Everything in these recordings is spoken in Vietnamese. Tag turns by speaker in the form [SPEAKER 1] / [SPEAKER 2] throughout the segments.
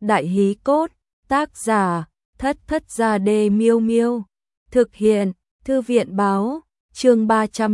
[SPEAKER 1] Đại hí cốt, tác giả, Thất Thất Gia Đê Miêu Miêu. Thực hiện, Thư viện báo, chương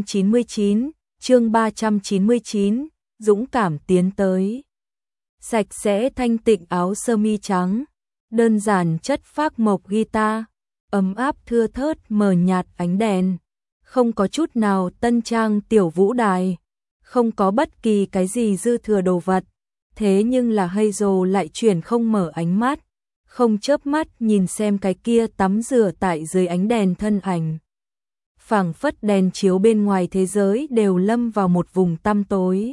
[SPEAKER 1] 399, dũng cảm tiến tới. Sạch sẽ thanh tịnh áo sơ mi trắng, đơn giản chất phác mộc guitar, ấm áp thưa thớt mờ nhạt ánh đèn, không có chút nào tân trang tiểu vũ đài, không có bất kỳ cái gì dư thừa đồ vật. Thế nhưng là Hazel lại chuyển không mở ánh mắt, không chớp mắt nhìn xem cái kia tắm rửa tại dưới ánh đèn thân ảnh. Phảng phất đèn chiếu bên ngoài thế giới đều lâm vào một vùng tăm tối.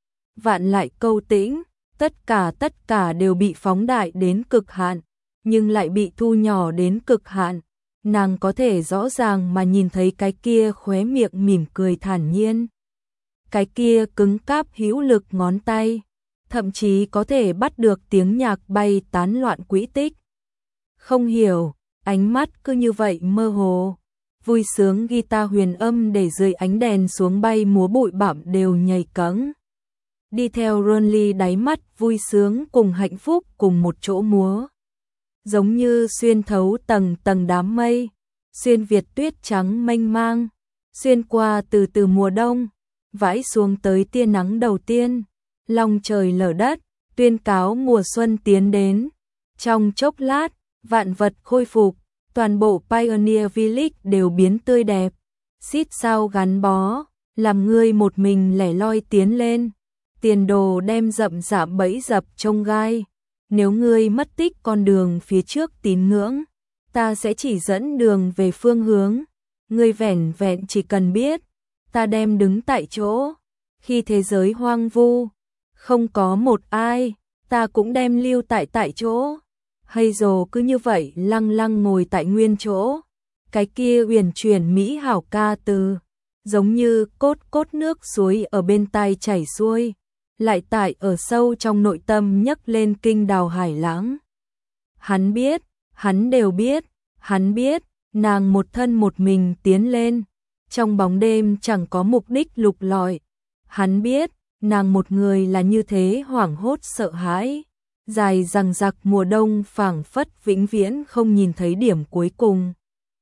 [SPEAKER 1] Vạn lại câu tĩnh, tất cả đều bị phóng đại đến cực hạn, nhưng lại bị thu nhỏ đến cực hạn. Nàng có thể rõ ràng mà nhìn thấy cái kia khóe miệng mỉm cười thản nhiên. Cái kia cứng cáp hữu lực ngón tay, thậm chí có thể bắt được tiếng nhạc bay tán loạn quỹ tích. Không hiểu, ánh mắt cứ như vậy mơ hồ. Vui sướng guitar huyền âm để dưới ánh đèn xuống bay múa bụi bặm đều nhảy cẫng. Đi theo Ronly đáy mắt vui sướng cùng hạnh phúc cùng một chỗ múa. Giống như xuyên thấu tầng tầng đám mây, xuyên việt tuyết trắng mênh mang, xuyên qua từ từ mùa đông, vãi xuống tới tia nắng đầu tiên, long trời lở đất, tuyên cáo mùa xuân tiến đến. Trong chốc lát, vạn vật khôi phục, toàn bộ Pioneer Village đều biến tươi đẹp, xít sao gắn bó, làm ngươi một mình lẻ loi tiến lên. Tiền đồ đem rậm rạp bẫy dập trông gai. Nếu ngươi mất tích con đường phía trước tín ngưỡng, ta sẽ chỉ dẫn đường về phương hướng. Ngươi vẻn vẹn chỉ cần biết, ta đem đứng tại chỗ. Khi thế giới hoang vu, không có một ai, ta cũng đem lưu tại chỗ. Hazel cứ như vậy lăng lăng ngồi tại nguyên chỗ. Cái kia uyển chuyển mỹ hảo ca từ, giống như cốt nước suối ở bên tai chảy xuôi, lại tại ở sâu trong nội tâm nhấc lên kinh đào hải lãng. Hắn biết, hắn đều biết, hắn biết, nàng một thân một mình tiến lên, trong bóng đêm chẳng có mục đích lục lọi. Hắn biết, nàng một người là như thế hoảng hốt sợ hãi. Dài dằng dặc mùa đông phảng phất vĩnh viễn không nhìn thấy điểm cuối cùng.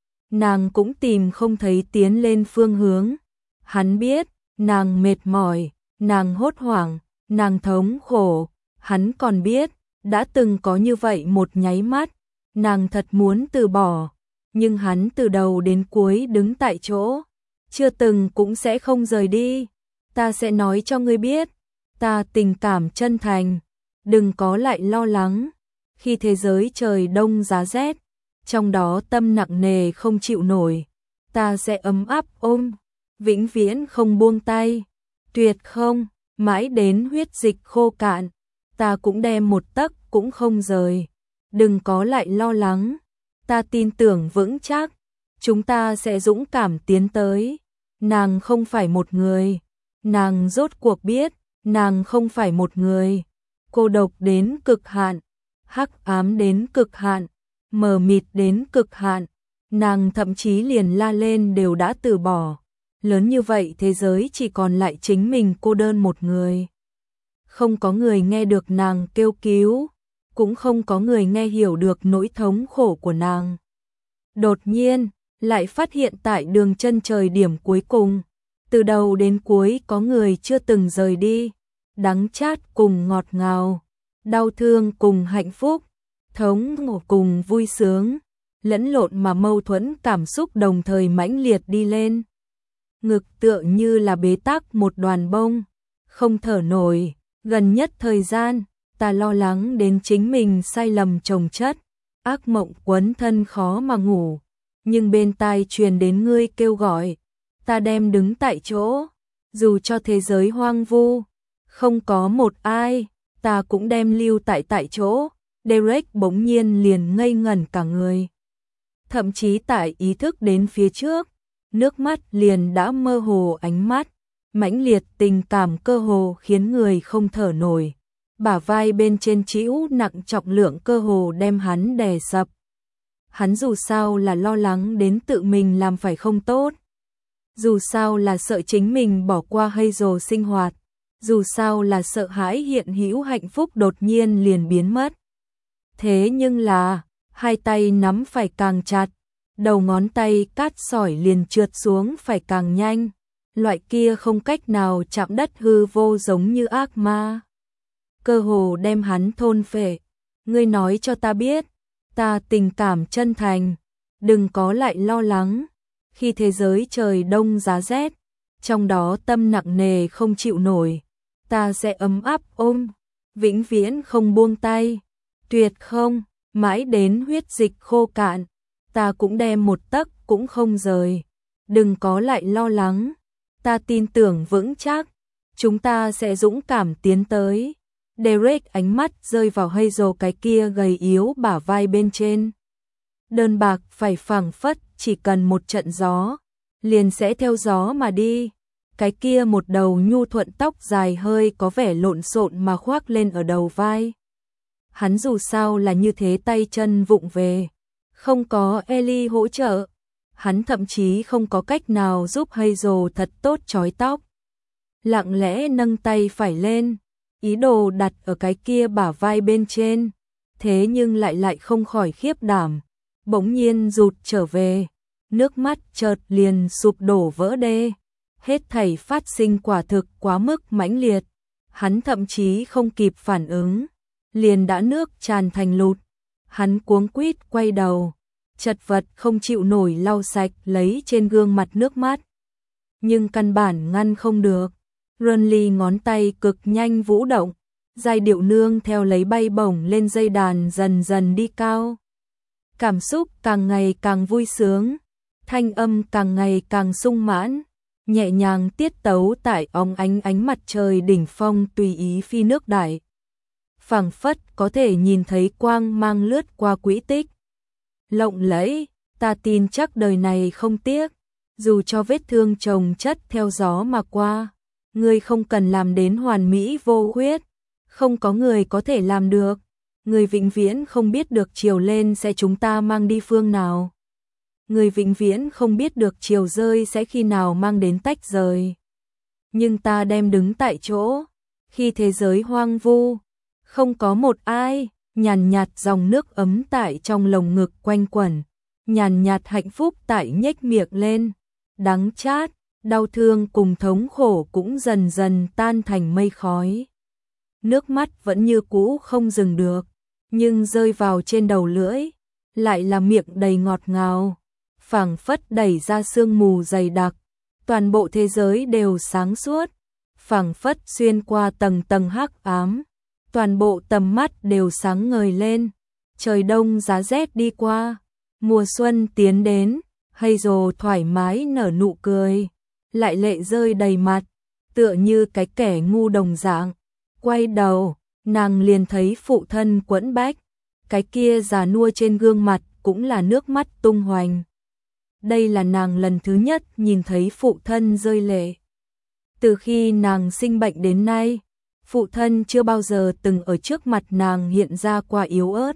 [SPEAKER 1] Nàng cũng tìm không thấy tiến lên phương hướng. Hắn biết, nàng mệt mỏi, nàng hốt hoảng, nàng thống khổ. Hắn còn biết, đã từng có như vậy một nháy mắt, nàng thật muốn từ bỏ. Nhưng hắn từ đầu đến cuối đứng tại chỗ, chưa từng cũng sẽ không rời đi. Ta sẽ nói cho ngươi biết, ta tình cảm chân thành. Đừng có lại lo lắng, khi thế giới trời đông giá rét, trong đó tâm nặng nề không chịu nổi, ta sẽ ấm áp ôm, vĩnh viễn không buông tay, tuyệt không, mãi đến huyết dịch khô cạn, ta cũng đem một tấc cũng không rời. Đừng có lại lo lắng, ta tin tưởng vững chắc, chúng ta sẽ dũng cảm tiến tới. Nàng không phải một người, nàng rốt cuộc biết, nàng không phải một người. Cô độc đến cực hạn, hắc ám đến cực hạn, mờ mịt đến cực hạn, nàng thậm chí liền la lên đều đã từ bỏ. Lớn như vậy thế giới chỉ còn lại chính mình cô đơn một người. Không có người nghe được nàng kêu cứu, cũng không có người nghe hiểu được nỗi thống khổ của nàng. Đột nhiên, lại phát hiện tại đường chân trời điểm cuối cùng, từ đầu đến cuối có người chưa từng rời đi. Đắng chát cùng ngọt ngào, đau thương cùng hạnh phúc, thống khổ cùng vui sướng, lẫn lộn mà mâu thuẫn cảm xúc đồng thời mãnh liệt đi lên. Ngực tựa như là bế tắc một đoàn bông, không thở nổi. Gần nhất thời gian, ta lo lắng đến chính mình sai lầm chồng chất, ác mộng quấn thân khó mà ngủ, nhưng bên tai truyền đến ngươi kêu gọi, ta đem đứng tại chỗ, dù cho thế giới hoang vu, không có một ai, ta cũng đem lưu tại chỗ. Derek bỗng nhiên liền ngây ngẩn cả người. Thậm chí tại ý thức đến phía trước, nước mắt liền đã mơ hồ ánh mắt, mãnh liệt tình cảm cơ hồ khiến người không thở nổi. Bả vai bên trên trĩu nặng trọng lượng cơ hồ đem hắn đè sập. Hắn dù sao là lo lắng đến tự mình làm phải không tốt. Dù sao là sợ chính mình bỏ qua Hazel sinh hoạt. Dù sao là sợ hãi hiện hữu hạnh phúc đột nhiên liền biến mất. Thế nhưng là, hai tay nắm phải càng chặt, đầu ngón tay cát sỏi liền trượt xuống phải càng nhanh, loại kia không cách nào chạm đất hư vô giống như ác ma. Cơ hồ đem hắn thôn phệ. Ngươi nói cho ta biết, ta tình cảm chân thành, đừng có lại lo lắng. Khi thế giới trời đông giá rét, trong đó tâm nặng nề không chịu nổi, ta sẽ ấm áp ôm, vĩnh viễn không buông tay, tuyệt không, mãi đến huyết dịch khô cạn, ta cũng đem một tấc cũng không rời. Đừng có lại lo lắng, ta tin tưởng vững chắc, chúng ta sẽ dũng cảm tiến tới. Derek ánh mắt rơi vào Hazel cái kia gầy yếu bả vai bên trên. Đơn bạc phải phảng phất, chỉ cần một trận gió, liền sẽ theo gió mà đi. Cái kia một đầu nhu thuận tóc dài hơi có vẻ lộn xộn mà khoác lên ở đầu vai. Hắn dù sao là như thế tay chân vụng về, không có Ellie hỗ trợ, hắn thậm chí không có cách nào giúp Hazel thật tốt chói tóc. Lặng lẽ nâng tay phải lên, ý đồ đặt ở cái kia bả vai bên trên, thế nhưng lại không khỏi khiếp đảm, bỗng nhiên rụt trở về, nước mắt chợt liền sụp đổ vỡ đê. Hết thảy phát sinh quả thực quá mức mãnh liệt, hắn thậm chí không kịp phản ứng, liền đã nước tràn thành lụt. Hắn cuống quýt quay đầu, chật vật không chịu nổi lau sạch lấy trên gương mặt nước mắt. Nhưng căn bản ngăn không được. Runley ngón tay cực nhanh vũ động, giai điệu nương theo lấy bay bổng lên dây đàn dần dần đi cao. Cảm xúc càng ngày càng vui sướng, thanh âm càng ngày càng sung mãn, nhẹ nhàng tiết tấu tại óng ánh mặt trời đỉnh phong tùy ý phi nước đại. Phảng phất có thể nhìn thấy quang mang lướt qua quỹ tích. Lộng lẫy, ta tin chắc đời này không tiếc, dù cho vết thương chồng chất theo gió mà qua. Ngươi không cần làm đến hoàn mỹ vô khuyết, không có người có thể làm được. Người vĩnh viễn không biết được chiều lên sẽ chúng ta mang đi phương nào. Người vĩnh viễn không biết được chiều rơi sẽ khi nào mang đến tách rời. Nhưng ta đem đứng tại chỗ, khi thế giới hoang vu, không có một ai, nhàn nhạt dòng nước ấm tại trong lồng ngực quanh quẩn, nhàn nhạt hạnh phúc tại nhếch miệng lên, đắng chát, đau thương cùng thống khổ cũng dần dần tan thành mây khói. Nước mắt vẫn như cũ không dừng được, nhưng rơi vào trên đầu lưỡi, lại là miệng đầy ngọt ngào, phảng phất đẩy ra sương mù dày đặc, toàn bộ thế giới đều sáng suốt, phảng phất xuyên qua tầng tầng hắc ám, toàn bộ tầm mắt đều sáng ngời lên. Trời đông giá rét đi qua, mùa xuân tiến đến, Hazel thoải mái nở nụ cười, lại lệ rơi đầy mặt, tựa như cái kẻ ngu đồng dạng. Quay đầu, nàng liền thấy phụ thân quẫn bách, cái kia già nua trên gương mặt cũng là nước mắt tung hoành. Đây là nàng lần thứ nhất nhìn thấy phụ thân rơi lệ. Từ khi nàng sinh bệnh đến nay, phụ thân chưa bao giờ từng ở trước mặt nàng hiện ra qua yếu ớt.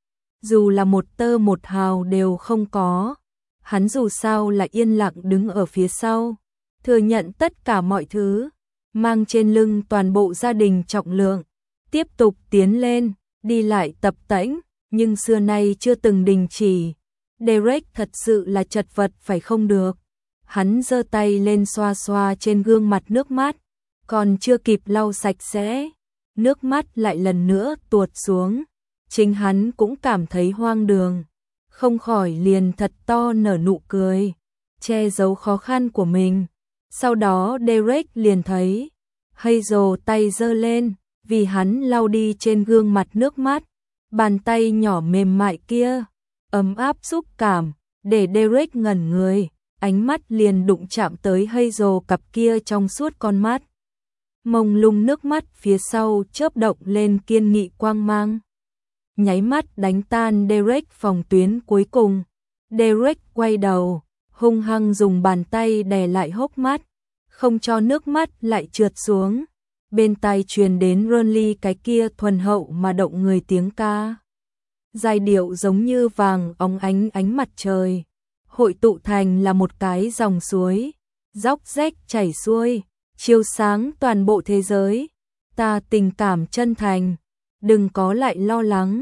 [SPEAKER 1] Dù là một tơ một hào đều không có, hắn dù sao lại yên lặng đứng ở phía sau, thừa nhận tất cả mọi thứ, mang trên lưng toàn bộ gia đình trọng lượng, tiếp tục tiến lên, đi lại tập tễnh, nhưng xưa nay chưa từng đình chỉ. Derek thật sự là chật vật phải không được. Hắn giơ tay lên xoa xoa trên gương mặt nước mắt, còn chưa kịp lau sạch sẽ, nước mắt lại lần nữa tuột xuống. Chính hắn cũng cảm thấy hoang đường, không khỏi liền thật to nở nụ cười, che giấu khó khăn của mình. Sau đó Derek liền thấy Hazel tay giơ lên, vì hắn lau đi trên gương mặt nước mắt, bàn tay nhỏ mềm mại kia, ấm áp xúc cảm, để Derek ngẩn người, ánh mắt liền đụng chạm tới Hazel cặp kia trong suốt con mắt. Mông lung nước mắt phía sau chớp động lên kiên nghị quang mang. Nháy mắt đánh tan Derek phòng tuyến cuối cùng. Derek quay đầu, hung hăng dùng bàn tay đè lại hốc mắt, không cho nước mắt lại trượt xuống. Bên tai truyền đến Ronly cái kia thuần hậu mà động người tiếng ca. Giai điệu giống như vàng óng ánh mặt trời, hội tụ thành là một cái dòng suối, róc rách chảy xuôi, chiếu sáng toàn bộ thế giới. Ta tình cảm chân thành, đừng có lại lo lắng,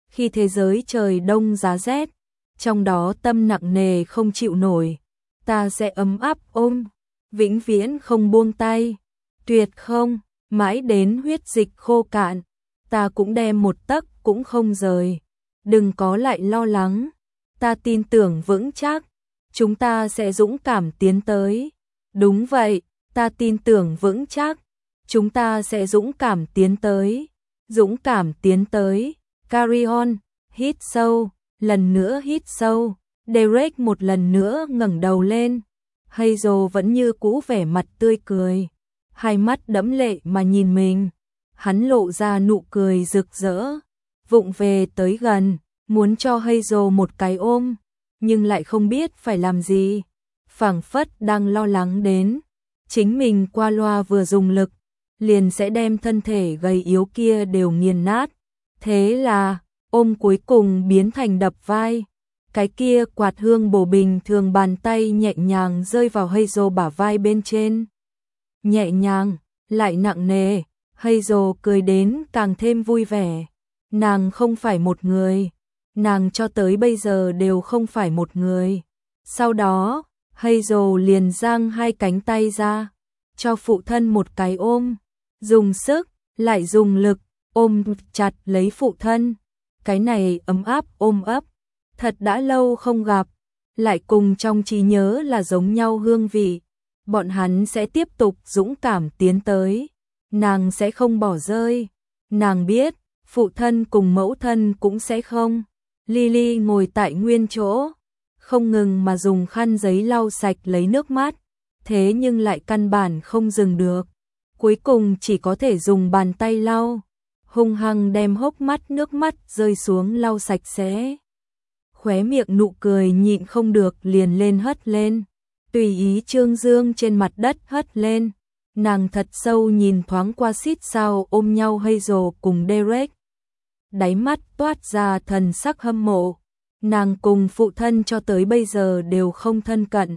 [SPEAKER 1] khi thế giới trời đông giá rét, trong đó tâm nặng nề không chịu nổi, ta sẽ ấm áp ôm, vĩnh viễn không buông tay, tuyệt không, mãi đến huyết dịch khô cạn, ta cũng đem một tấc cũng không rời. Đừng có lại lo lắng, ta tin tưởng vững chắc, chúng ta sẽ dũng cảm tiến tới. Đúng vậy, ta tin tưởng vững chắc, chúng ta sẽ dũng cảm tiến tới. Dũng cảm tiến tới, carry on, hít sâu, lần nữa hít sâu. Derek một lần nữa ngẩng đầu lên, Hazel vẫn như cũ vẻ mặt tươi cười, hai mắt đẫm lệ mà nhìn mình. Hắn lộ ra nụ cười rực rỡ, vụng về tới gần, muốn cho Hazel một cái ôm, nhưng lại không biết phải làm gì, phảng phất đang lo lắng đến chính mình qua loa vừa dùng lực, liền sẽ đem thân thể gầy yếu kia đều nghiền nát. Thế là, ôm cuối cùng biến thành đập vai. Cái kia quạt hương bổ bình thường bàn tay nhẹ nhàng rơi vào Hazel bả vai bên trên. Nhẹ nhàng, lại nặng nề, Hazel cười đến càng thêm vui vẻ. Nàng không phải một người, nàng cho tới bây giờ đều không phải một người. Sau đó, Hazel liền giang hai cánh tay ra, cho phụ thân một cái ôm, dùng sức, lại dùng lực, ôm chặt lấy phụ thân. Cái này ấm áp ôm ấp, thật đã lâu không gặp, lại cùng trong trí nhớ là giống nhau hương vị. Bọn hắn sẽ tiếp tục dũng cảm tiến tới, nàng sẽ không bỏ rơi. Nàng biết, phụ thân cùng mẫu thân cũng sẽ không. Lily ngồi tại nguyên chỗ, không ngừng mà dùng khăn giấy lau sạch lấy nước mắt, thế nhưng lại căn bản không dừng được. Cuối cùng chỉ có thể dùng bàn tay lau, hung hăng đem hốc mắt nước mắt rơi xuống lau sạch sẽ. Khóe miệng nụ cười nhịn không được liền lên hất lên, tùy ý trương dương trên mặt đất hất lên. Nàng thật sâu nhìn thoáng qua xít sao ôm nhau Hazel cùng Derek, đáy mắt toát ra thần sắc hâm mộ. Nàng cùng phụ thân cho tới bây giờ đều không thân cận.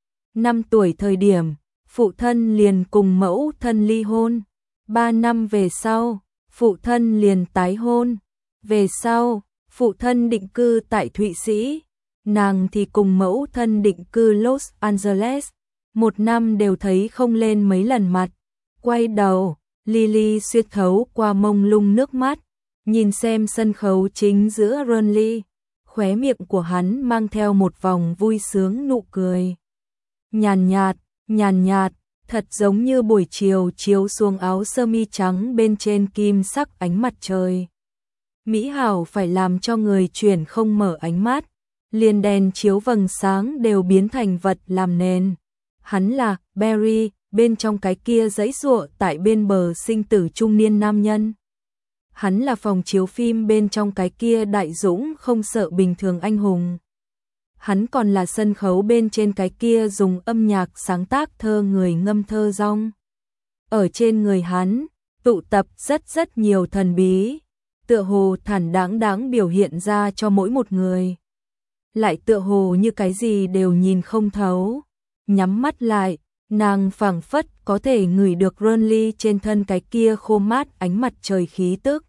[SPEAKER 1] 5 tuổi thời điểm, phụ thân liền cùng mẫu thân ly hôn. 3 năm về sau, phụ thân liền tái hôn. Về sau, phụ thân định cư tại Thụy Sĩ, nàng thì cùng mẫu thân định cư Los Angeles. 1 năm đều thấy không lên mấy lần mặt. Quay đầu, Lily xuyết khấu qua mông lung nước mắt, nhìn xem sân khấu chính giữa Ronly, khóe miệng của hắn mang theo một vòng vui sướng nụ cười. Nhàn nhạt, thật giống như buổi chiều chiếu xuống áo sơ mi trắng bên trên kim sắc ánh mặt trời. Mỹ hảo phải làm cho người chuyển không mở ánh mắt, liền đèn chiếu vầng sáng đều biến thành vật làm nền. Hắn là Barry, bên trong cái kia giãy giụa tại bên bờ sinh tử trung niên nam nhân. Hắn là phòng chiếu phim bên trong cái kia đại dũng không sợ bình thường anh hùng. Hắn còn là sân khấu bên trên cái kia dùng âm nhạc sáng tác thơ người ngâm thơ rong. Ở trên người hắn, tụ tập rất nhiều thần bí, tựa hồ thản đáng biểu hiện ra cho mỗi một người. Lại tựa hồ như cái gì đều nhìn không thấu. Nhắm mắt lại, nàng phảng phất có thể ngửi được Ronly trên thân cái kia khô mát ánh mặt trời khí tức.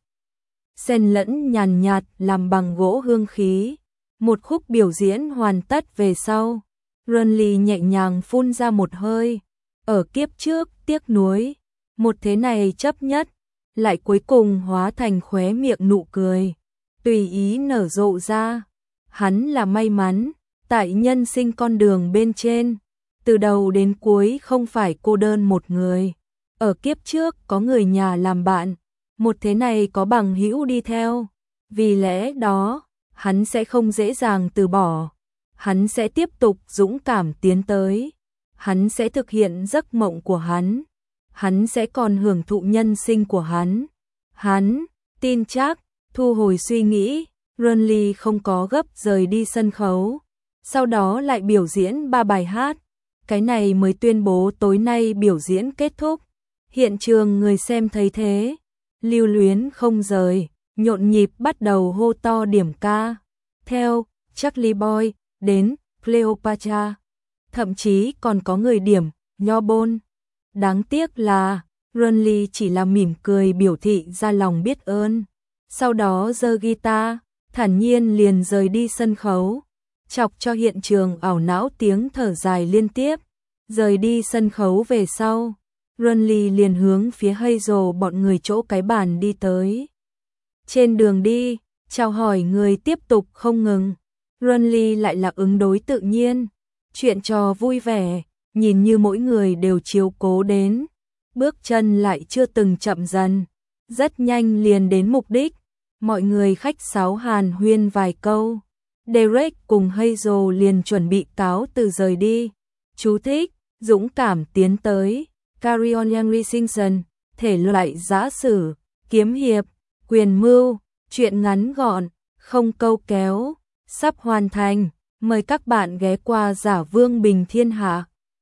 [SPEAKER 1] Xen lẫn nhàn nhạt làm bằng gỗ hương khí. Một khúc biểu diễn hoàn tất về sau, Ronly nhẹ nhàng phun ra một hơi. Ở kiếp trước tiếc nuối, một thế này chấp nhất, lại cuối cùng hóa thành khóe miệng nụ cười, tùy ý nở rộ ra. Hắn là may mắn, tại nhân sinh con đường bên trên, từ đầu đến cuối không phải cô đơn một người. Ở kiếp trước có người nhà làm bạn, một thế này có bằng hữu đi theo. Vì lẽ đó, hắn sẽ không dễ dàng từ bỏ. Hắn sẽ tiếp tục dũng cảm tiến tới. Hắn sẽ thực hiện giấc mộng của hắn. Hắn sẽ còn hưởng thụ nhân sinh của hắn. Hắn tin chắc, thu hồi suy nghĩ, Ronly không có gấp rời đi sân khấu. Sau đó lại biểu diễn 3 bài hát. Cái này mới tuyên bố tối nay biểu diễn kết thúc. Hiện trường người xem thấy thế, lưu luyến không rời, nhộn nhịp bắt đầu hô to điểm ca. Theo Charlie Boy đến Cleopatra, thậm chí còn có người điểm Nho Bôn. Đáng tiếc là Ronly chỉ là mỉm cười biểu thị ra lòng biết ơn, sau đó giơ guitar thản nhiên liền rời đi sân khấu, chọc cho hiện trường ảo não tiếng thở dài liên tiếp. Rời đi sân khấu về sau, Runly liền hướng phía Hazel bọn người chỗ cái bàn đi tới. Trên đường đi, chào hỏi người tiếp tục không ngừng. Runly lại là ứng đối tự nhiên, chuyện trò vui vẻ, nhìn như mỗi người đều chiếu cố đến. Bước chân lại chưa từng chậm dần, rất nhanh liền đến mục đích. Mọi người khách sáo hàn huyên vài câu. Derek cùng Hazel liền chuẩn bị cáo từ rời đi. Chú thích, dũng cảm tiến tới. Carry Young Simpson, thể loại giã sử, kiếm hiệp, quyền mưu, truyện ngắn gọn, không câu kéo, sắp hoàn thành. Mời các bạn ghé qua Giả Vương Bình Thiên Hạ.